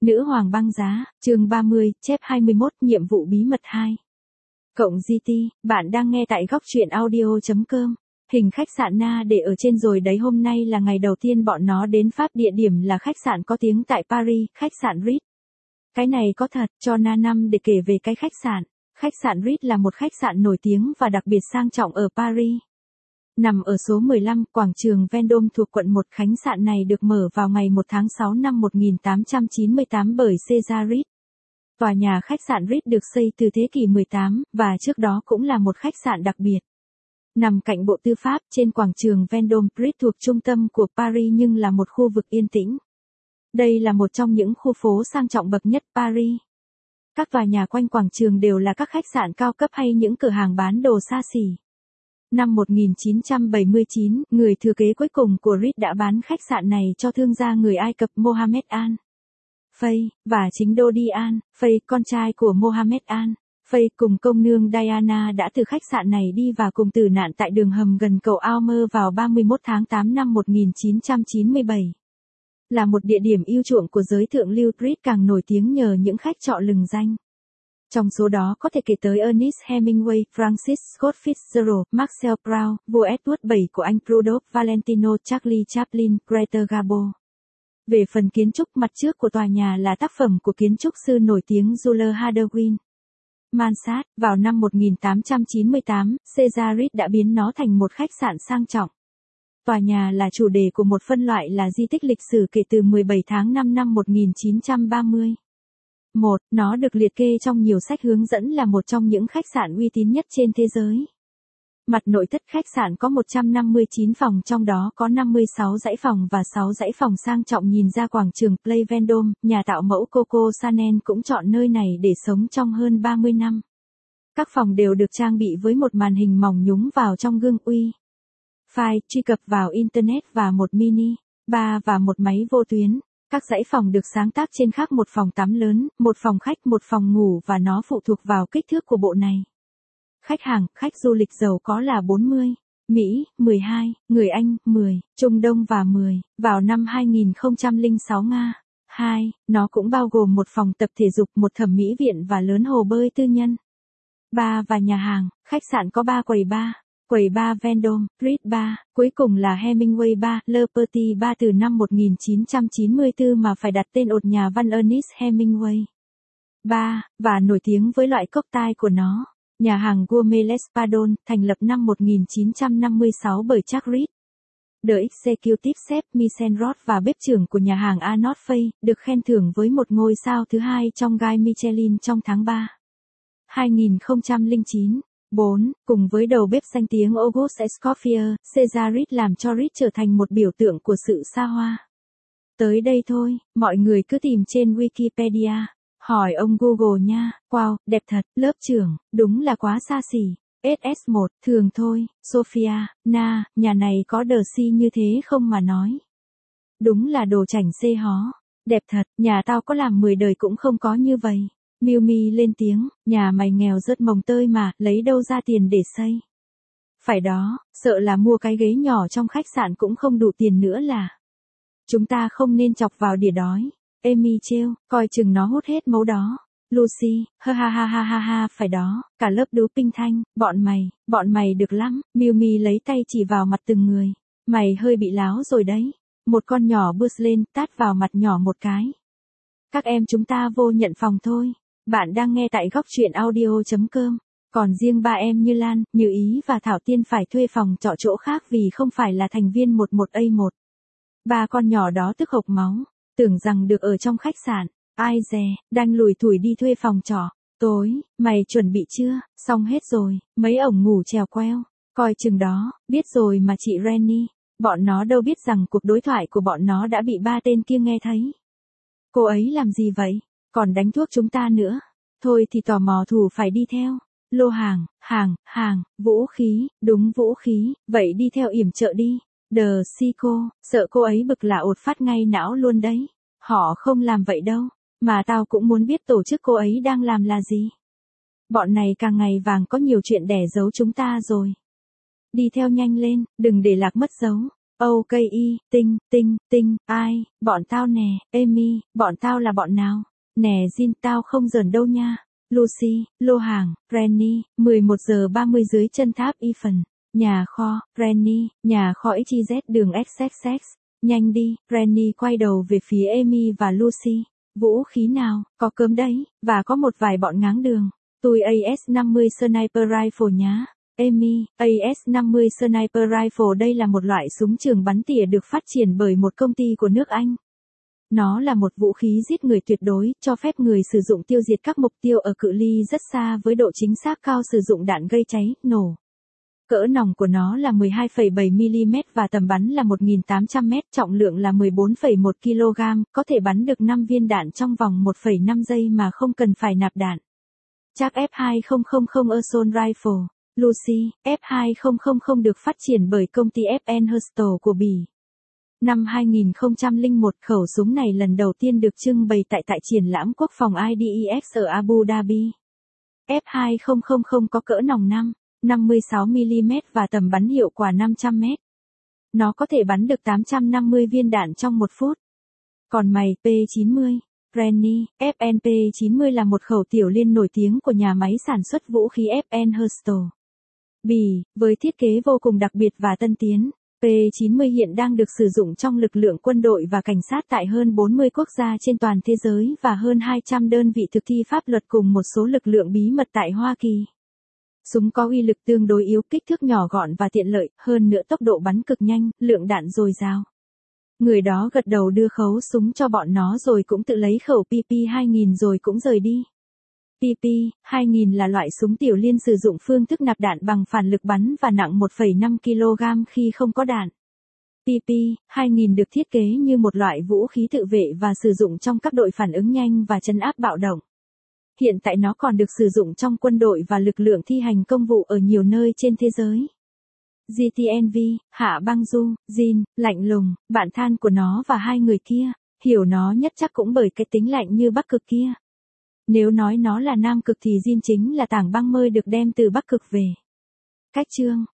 Nữ hoàng băng giá, chương 30, chép 21, nhiệm vụ bí mật 2. Cộng GT, bạn đang nghe tại góc truyện audio.com. Hình khách sạn Na để ở trên rồi đấy. Hôm nay là ngày đầu tiên bọn nó đến Pháp, địa điểm là khách sạn có tiếng tại Paris, khách sạn Ritz. Cái này có thật, cho Na năm để kể về cái khách sạn. Khách sạn Ritz là một khách sạn nổi tiếng và đặc biệt sang trọng ở Paris. Nằm ở số 15, quảng trường Vendôme thuộc quận 1, khách sạn này được mở vào ngày 1 tháng 6 năm 1898 bởi César Ritz. Tòa nhà khách sạn Ritz được xây từ thế kỷ 18, và trước đó cũng là một khách sạn đặc biệt. Nằm cạnh Bộ Tư pháp, trên quảng trường Vendôme, Ritz thuộc trung tâm của Paris nhưng là một khu vực yên tĩnh. Đây là một trong những khu phố sang trọng bậc nhất Paris. Các tòa nhà quanh quảng trường đều là các khách sạn cao cấp hay những cửa hàng bán đồ xa xỉ. Năm 1979, người thừa kế cuối cùng của Ritz đã bán khách sạn này cho thương gia người Ai Cập Mohammed Al-Fay, và chính đô Di Al-Fay, con trai của Mohammed Al-Fay cùng công nương Diana đã từ khách sạn này đi và cùng tử nạn tại đường hầm gần cầu Almer vào 31 tháng 8 năm 1997. Là một địa điểm yêu chuộng của giới thượng lưu, Ritz càng nổi tiếng nhờ những khách trọ lừng danh. Trong số đó có thể kể tới Ernest Hemingway, Francis Scott Fitzgerald, Marcel Proust, vua Edward VII của Anh, Rudolph Valentino, Charlie Chaplin, Greta Garbo. Về phần kiến trúc, mặt trước của tòa nhà là tác phẩm của kiến trúc sư nổi tiếng Jules Hadouin. Mansard, vào năm 1898, César Ritz đã biến nó thành một khách sạn sang trọng. Tòa nhà là chủ đề của một phân loại là di tích lịch sử kể từ 17 tháng 5 năm 1930. Nó được liệt kê trong nhiều sách hướng dẫn là một trong những khách sạn uy tín nhất trên thế giới. Mặt nội thất khách sạn có 159 phòng, trong đó có 56 dãy phòng và 6 dãy phòng sang trọng nhìn ra quảng trường Place Vendôme. Nhà tạo mẫu Coco Chanel cũng chọn nơi này để sống trong hơn 30 năm. Các phòng đều được trang bị với một màn hình mỏng nhúng vào trong gương Wi-Fi, truy cập vào Internet và một mini bar và một máy vô tuyến. Các dãy phòng được sáng tác trên khác một phòng tắm lớn, một phòng khách, một phòng ngủ và nó phụ thuộc vào kích thước của bộ này. Khách hàng, khách du lịch giàu có là 40, Mỹ, 12, người Anh, 10, Trung Đông và 10, vào năm 2006 Nga. 2, nó cũng bao gồm một phòng tập thể dục, một thẩm mỹ viện và lớn hồ bơi tư nhân. 3 và nhà hàng, khách sạn có 3 quầy bar. Quầy bar Vendôme, Ritz Bar, cuối cùng là Hemingway Bar, Le Petit Bar từ năm 1994 mà phải đặt tên ột nhà văn Ernest Hemingway Bar, và nổi tiếng với loại cocktail của nó. Nhà hàng Gourmet L'Espadon, thành lập năm 1956 bởi Jacques Ritz. The Executive Chef Michel Roth và bếp trưởng của nhà hàng Arnaud Fay, được khen thưởng với một ngôi sao thứ 2 trong Guide Michelin trong tháng 3. 2009. 4. Cùng với đầu bếp danh tiếng Auguste Escoffier, César Ritz làm cho Ritz trở thành một biểu tượng của sự xa hoa. Tới đây thôi, mọi người cứ tìm trên Wikipedia. Hỏi ông Google nha. Wow, đẹp thật, lớp trưởng, đúng là quá xa xỉ. SS1, thường thôi. Sophia, Na, nhà này có đờ si như thế không mà nói. Đúng là đồ chảnh xê hó. Đẹp thật, nhà tao có làm 10 đời cũng không có như vậy. Miu Mi lên tiếng, nhà mày nghèo rớt mồng tơi mà, lấy đâu ra tiền để xây. Phải đó, sợ là mua cái ghế nhỏ trong khách sạn cũng không đủ tiền nữa là. Chúng ta không nên chọc vào đỉa đói. Amy trêu, coi chừng nó hút hết máu đó. Lucy, ha ha ha ha ha ha, phải đó, cả lớp đú Pinh Thanh, bọn mày được lắm. Miu Mi lấy tay chỉ vào mặt từng người. Mày hơi bị láo rồi đấy. Một con nhỏ bước lên, tát vào mặt nhỏ một cái. Các em chúng ta vô nhận phòng thôi. Bạn đang nghe tại góc truyện audio.com. Còn riêng ba em Như Lan, Như Ý và Thảo Tiên phải thuê phòng trọ chỗ khác vì không phải là thành viên 11A1. Ba con nhỏ đó tức hộc máu, tưởng rằng được ở trong khách sạn. Ai dè, đành lủi thủi đi thuê phòng trọ. Tối, mày chuẩn bị chưa? Xong hết rồi, mấy ổng ngủ trèo queo. Coi chừng đó, biết rồi mà chị Rennie. Bọn nó đâu biết rằng cuộc đối thoại của bọn nó đã bị ba tên kia nghe thấy. Cô ấy làm gì vậy? Còn đánh thuốc chúng ta nữa. Thôi thì tò mò thủ phải đi theo. Lô hàng, vũ khí, đúng vũ khí, vậy đi theo yểm trợ đi. Đờ si cô, sợ cô ấy bực là ột phát ngay não luôn đấy. Họ không làm vậy đâu, mà tao cũng muốn biết tổ chức cô ấy đang làm là gì. Bọn này càng ngày vàng có nhiều chuyện đẻ giấu chúng ta rồi. Đi theo nhanh lên, đừng để lạc mất dấu. Ok, ai, bọn tao nè, Amy, bọn tao là bọn nào? Nè Jin, tao không giỡn đâu nha. Lucy, lô hàng, Granny, 11 giờ 30 dưới chân tháp Eiffel. Nhà kho, Granny, nhà kho XYZ đường XXX. Nhanh đi, Granny quay đầu về phía Amy và Lucy. Vũ khí nào, có cơm đấy, và có một vài bọn ngáng đường. Tôi AS-50 Sniper Rifle nhá. Amy, AS-50 Sniper Rifle đây là một loại súng trường bắn tỉa được phát triển bởi một công ty của nước Anh. Nó là một vũ khí giết người tuyệt đối, cho phép người sử dụng tiêu diệt các mục tiêu ở cự ly rất xa với độ chính xác cao, sử dụng đạn gây cháy, nổ. Cỡ nòng của nó là 12,7mm và tầm bắn là 1.800m, trọng lượng là 14,1kg, có thể bắn được 5 viên đạn trong vòng 1,5 giây mà không cần phải nạp đạn. Chắc F2000 Assault Rifle. Lucy, F2000 được phát triển bởi công ty FN Herstal của Bỉ. Năm 2001, khẩu súng này lần đầu tiên được trưng bày tại triển lãm quốc phòng IDEX ở Abu Dhabi. F2000 có cỡ nòng 56mm và tầm bắn hiệu quả 500m. Nó có thể bắn được 850 viên đạn trong 1 phút. Còn mày, P90, Granny, FNP90 là một khẩu tiểu liên nổi tiếng của nhà máy sản xuất vũ khí FN Herstal, Bỉ, với thiết kế vô cùng đặc biệt và tân tiến. P90 hiện đang được sử dụng trong lực lượng quân đội và cảnh sát tại hơn 40 quốc gia trên toàn thế giới và hơn 200 đơn vị thực thi pháp luật cùng một số lực lượng bí mật tại Hoa Kỳ. Súng có uy lực tương đối yếu, kích thước nhỏ gọn và tiện lợi, hơn nữa tốc độ bắn cực nhanh, lượng đạn dồi dào. Người đó gật đầu đưa khẩu súng cho bọn nó rồi cũng tự lấy khẩu PP2000 rồi cũng rời đi. PP2000 là loại súng tiểu liên sử dụng phương thức nạp đạn bằng phản lực bắn và nặng 1,5 kg khi không có đạn. PP2000 được thiết kế như một loại vũ khí tự vệ và sử dụng trong các đội phản ứng nhanh và trấn áp bạo động. Hiện tại nó còn được sử dụng trong quân đội và lực lượng thi hành công vụ ở nhiều nơi trên thế giới. GTNV, Hạ Băng Du, Jin, lạnh lùng, bạn than của nó và hai người kia, hiểu nó nhất chắc cũng bởi cái tính lạnh như Bắc Cực kia. Nếu nói nó là Nam Cực thì Jin chính là tảng băng mơi được đem từ Bắc Cực về. Cách chương